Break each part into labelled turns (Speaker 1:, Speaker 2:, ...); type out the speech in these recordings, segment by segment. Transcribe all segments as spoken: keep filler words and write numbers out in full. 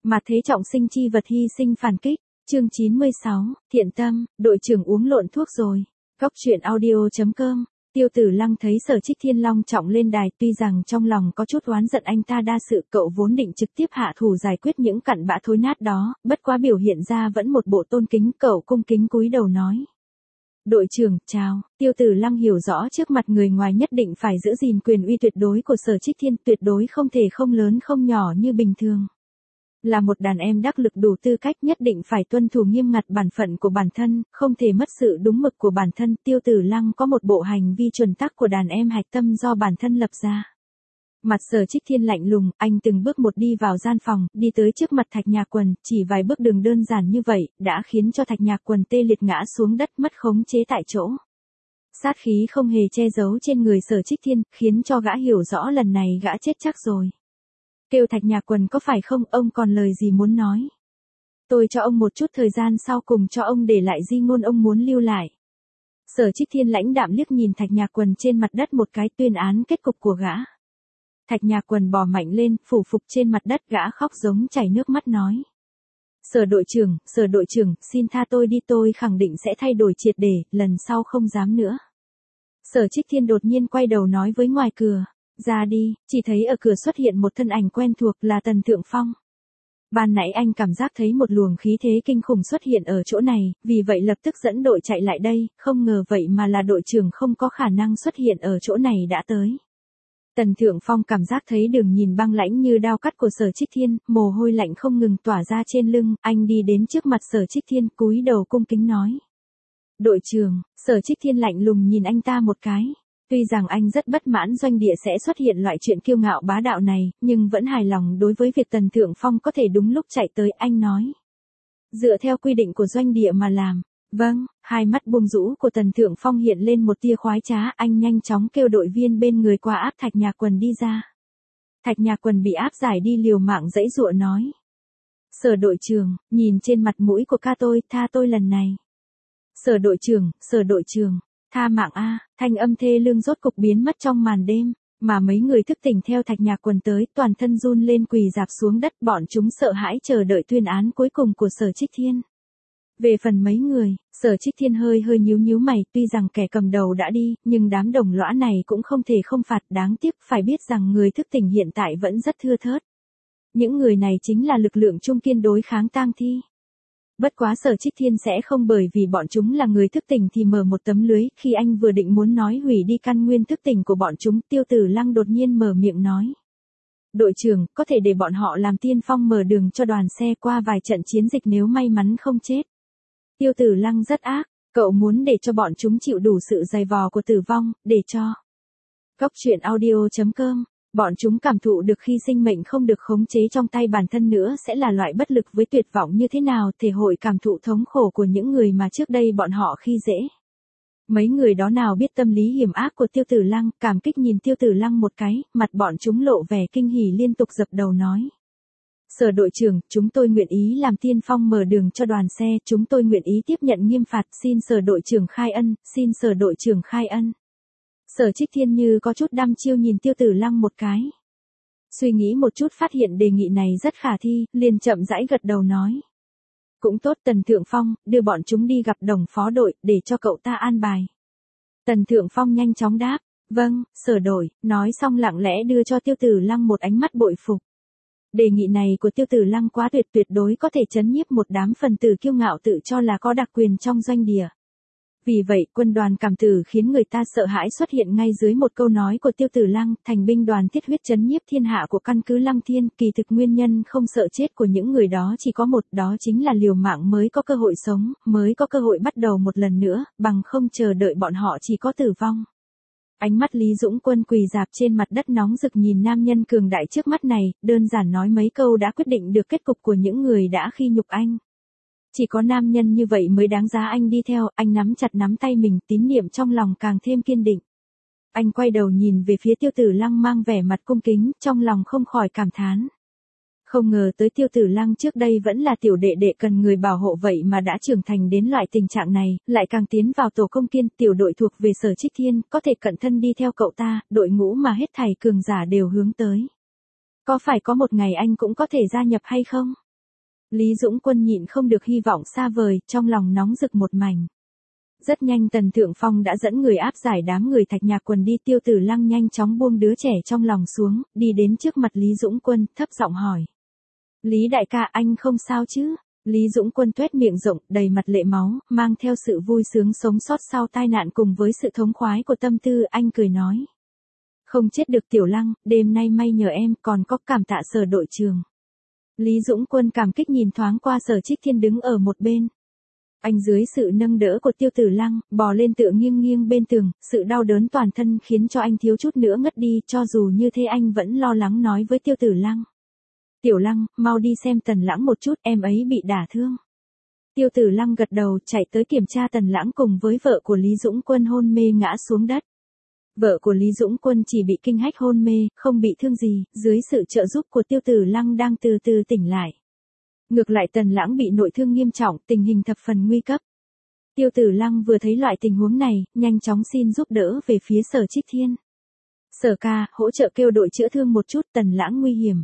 Speaker 1: Mà thế trọng sinh chi vật hy sinh phản kích. Chương chín mươi sáu, thiện tâm, đội trưởng uống lộn thuốc rồi. Góc truyện audio chấm com. Tiêu Tử Lăng thấy Sở Trích Thiên long trọng lên đài, tuy rằng trong lòng có chút oán giận anh ta đa sự, cậu vốn định trực tiếp hạ thủ giải quyết những cặn bã thối nát đó, bất quá biểu hiện ra vẫn một bộ tôn kính, cậu cung kính cúi đầu nói. Đội trưởng, chào. Tiêu Tử Lăng hiểu rõ trước mặt người ngoài nhất định phải giữ gìn quyền uy tuyệt đối của Sở Trích Thiên, tuyệt đối không thể không lớn không nhỏ như bình thường. Là một đàn em đắc lực đủ tư cách, nhất định phải tuân thủ nghiêm ngặt bản phận của bản thân, không thể mất sự đúng mực của bản thân. Tiêu Tử Lăng có một bộ hành vi chuẩn tắc của đàn em hạch tâm do bản thân lập ra. Mặt Sở Trích Thiên lạnh lùng, anh từng bước một đi vào gian phòng, đi tới trước mặt Thạch Nhạc Quần, chỉ vài bước đường đơn giản như vậy, đã khiến cho Thạch Nhạc Quần tê liệt ngã xuống đất, mất khống chế tại chỗ. Sát khí không hề che giấu trên người Sở Trích Thiên, khiến cho gã hiểu rõ lần này gã chết chắc rồi. Kêu Thạch Nhạc Quần có phải không, ông còn lời gì muốn nói? Tôi cho ông một chút thời gian, sau cùng cho ông để lại di ngôn ông muốn lưu lại. Sở Trích Thiên lãnh đạm liếc nhìn Thạch Nhạc Quần trên mặt đất một cái, tuyên án kết cục của gã. Thạch Nhạc Quần bò mạnh lên, phủ phục trên mặt đất, gã khóc giống chảy nước mắt nói. Sở đội trưởng, Sở đội trưởng, xin tha tôi đi, tôi khẳng định sẽ thay đổi triệt để, lần sau không dám nữa. Sở Trích Thiên đột nhiên quay đầu nói với ngoài cửa. Ra đi, chỉ thấy ở cửa xuất hiện một thân ảnh quen thuộc, là Tần Thượng Phong. Ban nãy anh cảm giác thấy một luồng khí thế kinh khủng xuất hiện ở chỗ này, vì vậy lập tức dẫn đội chạy lại đây, không ngờ vậy mà là đội trưởng không có khả năng xuất hiện ở chỗ này đã tới. Tần Thượng Phong cảm giác thấy đường nhìn băng lãnh như đao cắt của Sở Trích Thiên, mồ hôi lạnh không ngừng tỏa ra trên lưng, anh đi đến trước mặt Sở Trích Thiên, cúi đầu cung kính nói. Đội trưởng, Sở Trích Thiên lạnh lùng nhìn anh ta một cái. Tuy rằng anh rất bất mãn doanh địa sẽ xuất hiện loại chuyện kiêu ngạo bá đạo này, nhưng vẫn hài lòng đối với việc Tần Thượng Phong có thể đúng lúc chạy tới, anh nói. Dựa theo quy định của doanh địa mà làm. Vâng, hai mắt buông rũ của Tần Thượng Phong hiện lên một tia khoái trá, anh nhanh chóng kêu đội viên bên người qua áp Thạch Nhạc Quần đi ra. Thạch Nhạc Quần bị áp giải đi liều mạng giãy giụa nói. Sở đội trưởng, nhìn trên mặt mũi của ca tôi, tha tôi lần này. Sở đội trưởng, Sở đội trưởng. Tha mạng a, thanh âm thê lương rốt cục biến mất trong màn đêm, mà mấy người thức tỉnh theo Thạch Nhạc Quần tới, toàn thân run lên quỳ rạp xuống đất, bọn chúng sợ hãi chờ đợi tuyên án cuối cùng của Sở Trích Thiên. Về phần mấy người, Sở Trích Thiên hơi hơi nhíu nhíu mày, tuy rằng kẻ cầm đầu đã đi, nhưng đám đồng lõa này cũng không thể không phạt, đáng tiếc phải biết rằng người thức tỉnh hiện tại vẫn rất thưa thớt. Những người này chính là lực lượng trung kiên đối kháng tang thi. Bất quá Sở Trích Thiên sẽ không bởi vì bọn chúng là người thức tỉnh thì mở một tấm lưới, khi anh vừa định muốn nói hủy đi căn nguyên thức tỉnh của bọn chúng, Tiêu Tử Lăng đột nhiên mở miệng nói. Đội trưởng, có thể để bọn họ làm tiên phong mở đường cho đoàn xe qua vài trận chiến dịch nếu may mắn không chết. Tiêu Tử Lăng rất ác, cậu muốn để cho bọn chúng chịu đủ sự dày vò của tử vong, để cho. Góc truyện audio chấm com. Bọn chúng cảm thụ được khi sinh mệnh không được khống chế trong tay bản thân nữa sẽ là loại bất lực với tuyệt vọng như thế nào, thể hội cảm thụ thống khổ của những người mà trước đây bọn họ khi dễ. Mấy người đó nào biết tâm lý hiểm ác của Tiêu Tử Lăng, cảm kích nhìn Tiêu Tử Lăng một cái, mặt bọn chúng lộ vẻ kinh hỉ liên tục dập đầu nói. Sở đội trưởng, chúng tôi nguyện ý làm tiên phong mở đường cho đoàn xe, chúng tôi nguyện ý tiếp nhận nghiêm phạt, xin Sở đội trưởng khai ân, xin Sở đội trưởng khai ân. Sở Trích Thiên như có chút đăm chiêu nhìn Tiêu Tử Lăng một cái. Suy nghĩ một chút phát hiện đề nghị này rất khả thi, liền chậm rãi gật đầu nói. Cũng tốt Tần Thượng Phong, đưa bọn chúng đi gặp đồng phó đội, để cho cậu ta an bài. Tần Thượng Phong nhanh chóng đáp, vâng, Sở đội, nói xong lặng lẽ đưa cho Tiêu Tử Lăng một ánh mắt bội phục. Đề nghị này của Tiêu Tử Lăng quá tuyệt, tuyệt đối có thể chấn nhiếp một đám phần tử kiêu ngạo tự cho là có đặc quyền trong doanh địa. Vì vậy, quân đoàn cảm tử khiến người ta sợ hãi xuất hiện ngay dưới một câu nói của Tiêu Tử Lăng, thành binh đoàn thiết huyết chấn nhiếp thiên hạ của căn cứ Lăng Thiên, kỳ thực nguyên nhân không sợ chết của những người đó chỉ có một, đó chính là liều mạng mới có cơ hội sống, mới có cơ hội bắt đầu một lần nữa, bằng không chờ đợi bọn họ chỉ có tử vong. Ánh mắt Lý Dũng Quân quỳ rạp trên mặt đất nóng rực nhìn nam nhân cường đại trước mắt này, đơn giản nói mấy câu đã quyết định được kết cục của những người đã khi nhục anh. Chỉ có nam nhân như vậy mới đáng giá anh đi theo, anh nắm chặt nắm tay mình, tín niệm trong lòng càng thêm kiên định. Anh quay đầu nhìn về phía Tiêu Tử Lăng mang vẻ mặt cung kính, trong lòng không khỏi cảm thán. Không ngờ tới Tiêu Tử Lăng trước đây vẫn là tiểu đệ đệ cần người bảo hộ vậy mà đã trưởng thành đến loại tình trạng này, lại càng tiến vào tổ công kiên, tiểu đội thuộc về Sở Trích Thiên, có thể cận thân đi theo cậu ta, đội ngũ mà hết thảy cường giả đều hướng tới. Có phải có một ngày anh cũng có thể gia nhập hay không? Lý Dũng Quân nhịn không được hy vọng xa vời, trong lòng nóng rực một mảnh. Rất nhanh Tần Thượng Phong đã dẫn người áp giải đám người Thạch Nhạc Quần đi. Tiêu Tử Lăng nhanh chóng buông đứa trẻ trong lòng xuống, đi đến trước mặt Lý Dũng Quân, thấp giọng hỏi. Lý đại ca, anh không sao chứ? Lý Dũng Quân tuét miệng rộng, đầy mặt lệ máu, mang theo sự vui sướng sống sót sau tai nạn cùng với sự thống khoái của tâm tư, anh cười nói. Không chết được Tiểu Lăng, đêm nay may nhờ em, còn có cảm tạ Sở đội trưởng. Lý Dũng Quân cảm kích nhìn thoáng qua Sở Trích Thiên đứng ở một bên. Anh dưới sự nâng đỡ của Tiêu Tử Lăng, bò lên tựa nghiêng nghiêng bên tường, sự đau đớn toàn thân khiến cho anh thiếu chút nữa ngất đi, cho dù như thế anh vẫn lo lắng nói với Tiêu Tử Lăng. Tiểu Lăng, mau đi xem Tần Lãng một chút, em ấy bị đả thương. Tiêu Tử Lăng gật đầu chạy tới kiểm tra Tần Lãng cùng với vợ của Lý Dũng Quân hôn mê ngã xuống đất. Vợ của Lý Dũng Quân chỉ bị kinh hách hôn mê, không bị thương gì, dưới sự trợ giúp của Tiêu Tử Lăng đang từ từ tỉnh lại. Ngược lại Tần Lãng bị nội thương nghiêm trọng, tình hình thập phần nguy cấp. Tiêu Tử Lăng vừa thấy loại tình huống này, nhanh chóng xin giúp đỡ về phía Sở Trích Thiên. Sở ca, hỗ trợ kêu đội chữa thương một chút, Tần Lãng nguy hiểm.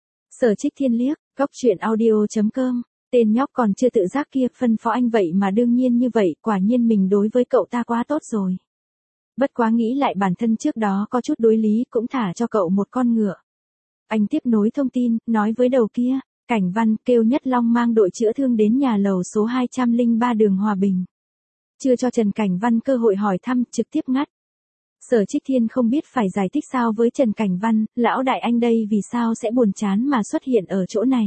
Speaker 1: Sở Trích Thiên liếc, góc truyện audio chấm com, tên nhóc còn chưa tự giác kia phân phó anh vậy mà đương nhiên như vậy, quả nhiên mình đối với cậu ta quá tốt rồi. Bất quá nghĩ lại bản thân trước đó có chút đối lý cũng thả cho cậu một con ngựa. Anh tiếp nối thông tin, nói với đầu kia, Cảnh Văn kêu Nhất Long mang đội chữa thương đến nhà lầu số hai trăm lẻ ba đường Hòa Bình. Chưa cho Trần Cảnh Văn cơ hội hỏi thăm, trực tiếp ngắt. Sở Trích Thiên không biết phải giải thích sao với Trần Cảnh Văn, lão đại anh đây vì sao sẽ buồn chán mà xuất hiện ở chỗ này.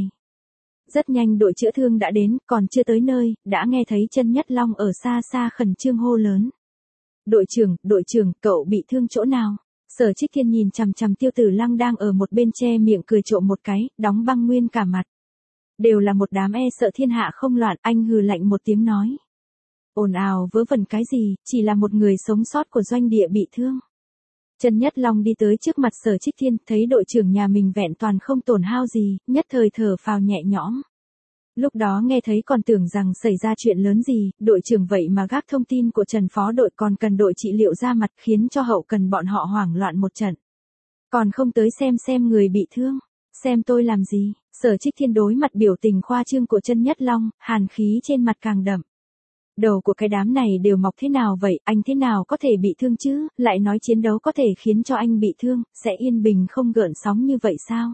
Speaker 1: Rất nhanh đội chữa thương đã đến, còn chưa tới nơi, đã nghe thấy chân Nhất Long ở xa xa khẩn trương hô lớn. Đội trưởng, đội trưởng, cậu bị thương chỗ nào? Sở Trích Thiên nhìn chằm chằm Tiêu Tử Lăng đang ở một bên che miệng cười trộm một cái, đóng băng nguyên cả mặt. Đều là một đám e sợ thiên hạ không loạn, anh hừ lạnh một tiếng nói. Ồn ào vớ vẩn cái gì, chỉ là một người sống sót của doanh địa bị thương. Trần Nhất Long đi tới trước mặt Sở Trích Thiên, thấy đội trưởng nhà mình vẹn toàn không tổn hao gì, nhất thời thở phào nhẹ nhõm. Lúc đó nghe thấy còn tưởng rằng xảy ra chuyện lớn gì, đội trưởng vậy mà gác thông tin của Trần phó đội còn cần đội trị liệu ra mặt khiến cho hậu cần bọn họ hoảng loạn một trận. Còn không tới xem xem người bị thương, xem tôi làm gì, Sở Trích Thiên đối mặt biểu tình khoa trương của Trần Nhất Long, hàn khí trên mặt càng đậm. Đầu của cái đám này đều mọc thế nào vậy, anh thế nào có thể bị thương chứ, lại nói chiến đấu có thể khiến cho anh bị thương, sẽ yên bình không gợn sóng như vậy sao?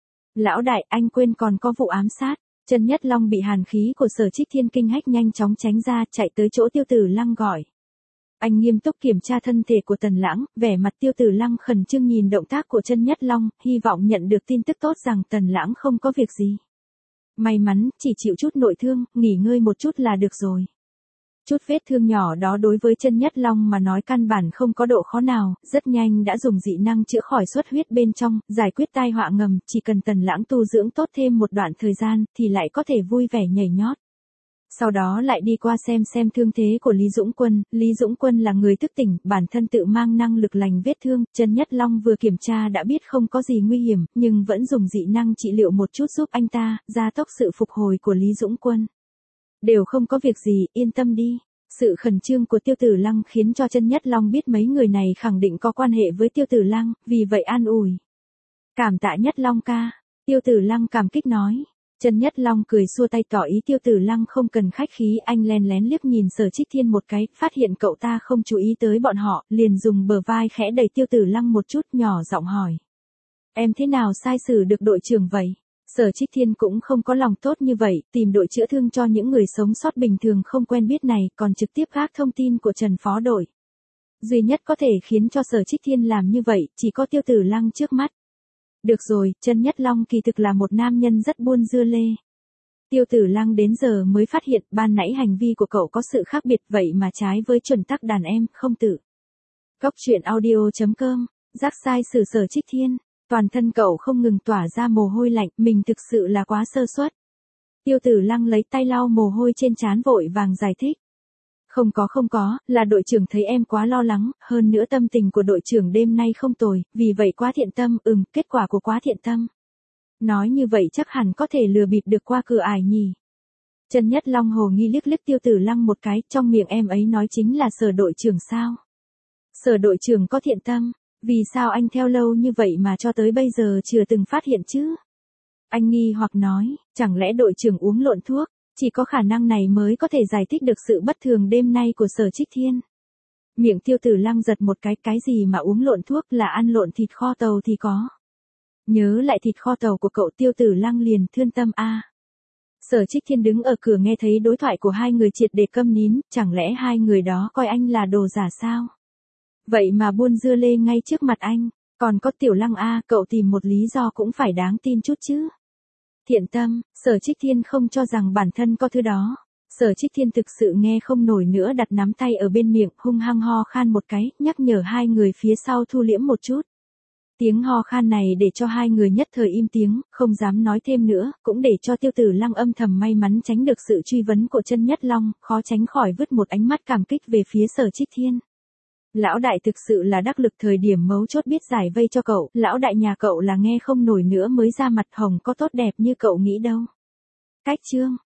Speaker 1: Lão đại, anh quên còn có vụ ám sát. Trần Nhất Long bị hàn khí của Sở Trích Thiên kinh hách nhanh chóng tránh ra, chạy tới chỗ Tiêu Tử Lăng gọi. Anh nghiêm túc kiểm tra thân thể của Tần Lãng, vẻ mặt Tiêu Tử Lăng khẩn trương nhìn động tác của Trần Nhất Long, hy vọng nhận được tin tức tốt rằng Tần Lãng không có việc gì. May mắn, chỉ chịu chút nội thương, nghỉ ngơi một chút là được rồi. Chút vết thương nhỏ đó đối với Trần Nhất Long mà nói căn bản không có độ khó nào, rất nhanh đã dùng dị năng chữa khỏi xuất huyết bên trong, giải quyết tai họa ngầm, chỉ cần Tần Lãng tu dưỡng tốt thêm một đoạn thời gian, thì lại có thể vui vẻ nhảy nhót. Sau đó lại đi qua xem xem thương thế của Lý Dũng Quân, Lý Dũng Quân là người thức tỉnh, bản thân tự mang năng lực lành vết thương, Trần Nhất Long vừa kiểm tra đã biết không có gì nguy hiểm, nhưng vẫn dùng dị năng trị liệu một chút giúp anh ta, gia tốc sự phục hồi của Lý Dũng Quân. Đều không có việc gì, yên tâm đi. Sự khẩn trương của Tiêu Tử Lăng khiến cho Trần Nhất Long biết mấy người này khẳng định có quan hệ với Tiêu Tử Lăng, vì vậy an ủi. Cảm tạ Nhất Long ca. Tiêu Tử Lăng cảm kích nói. Trần Nhất Long cười xua tay tỏ ý Tiêu Tử Lăng không cần khách khí, anh len lén liếc nhìn Sở Trích Thiên một cái, phát hiện cậu ta không chú ý tới bọn họ, liền dùng bờ vai khẽ đẩy Tiêu Tử Lăng một chút, nhỏ giọng hỏi. Em thế nào sai xử được đội trưởng vậy? Sở Trích Thiên cũng không có lòng tốt như vậy, tìm đội chữa thương cho những người sống sót bình thường không quen biết này, còn trực tiếp gác thông tin của Trần phó đội. Duy nhất có thể khiến cho Sở Trích Thiên làm như vậy, chỉ có Tiêu Tử Lăng trước mắt. Được rồi, Trần Nhất Long kỳ thực là một nam nhân rất buôn dưa lê. Tiêu Tử Lăng đến giờ mới phát hiện, ban nãy hành vi của cậu có sự khác biệt vậy mà trái với chuẩn tắc đàn em, không tự. Góc truyện audio chấm com, giác sai xử Sở Trích Thiên. Toàn thân cậu không ngừng tỏa ra mồ hôi lạnh, mình thực sự là quá sơ suất. Tiêu Tử Lăng lấy tay lau mồ hôi trên trán vội vàng giải thích. Không có không có, là đội trưởng thấy em quá lo lắng, hơn nữa tâm tình của đội trưởng đêm nay không tồi, vì vậy quá thiện tâm, ừm, kết quả của quá thiện tâm. Nói như vậy chắc hẳn có thể lừa bịp được qua cửa ải nhỉ. Trần Nhất Long hồ nghi liếc liếc Tiêu Tử Lăng một cái, trong miệng em ấy nói chính là Sở đội trưởng sao? Sở đội trưởng có thiện tâm. Vì sao anh theo lâu như vậy mà cho tới bây giờ chưa từng phát hiện chứ? Anh nghi hoặc nói, chẳng lẽ đội trưởng uống lộn thuốc, chỉ có khả năng này mới có thể giải thích được sự bất thường đêm nay của Sở Trích Thiên. Miệng Tiêu Tử Lăng giật một cái, cái gì mà uống lộn thuốc, là ăn lộn thịt kho tàu thì có. Nhớ lại thịt kho tàu của cậu, Tiêu Tử Lăng liền thương tâm a. Sở Trích Thiên đứng ở cửa nghe thấy đối thoại của hai người triệt để câm nín, chẳng lẽ hai người đó coi anh là đồ giả sao? Vậy mà buôn dưa lê ngay trước mặt anh, còn có Tiểu Lăng a, cậu tìm một lý do cũng phải đáng tin chút chứ. Thiện tâm, Sở Trích Thiên không cho rằng bản thân có thứ đó. Sở Trích Thiên thực sự nghe không nổi nữa, đặt nắm tay ở bên miệng, hung hăng ho khan một cái, nhắc nhở hai người phía sau thu liễm một chút. Tiếng ho khan này để cho hai người nhất thời im tiếng, không dám nói thêm nữa, cũng để cho Tiêu Tử Lăng âm thầm may mắn tránh được sự truy vấn của Chân Nhất Long, khó tránh khỏi vứt một ánh mắt cảm kích về phía Sở Trích Thiên. Lão đại thực sự là đắc lực, thời điểm mấu chốt biết giải vây cho cậu, lão đại nhà cậu là nghe không nổi nữa mới ra mặt hồng, có tốt đẹp như cậu nghĩ đâu. Cách chương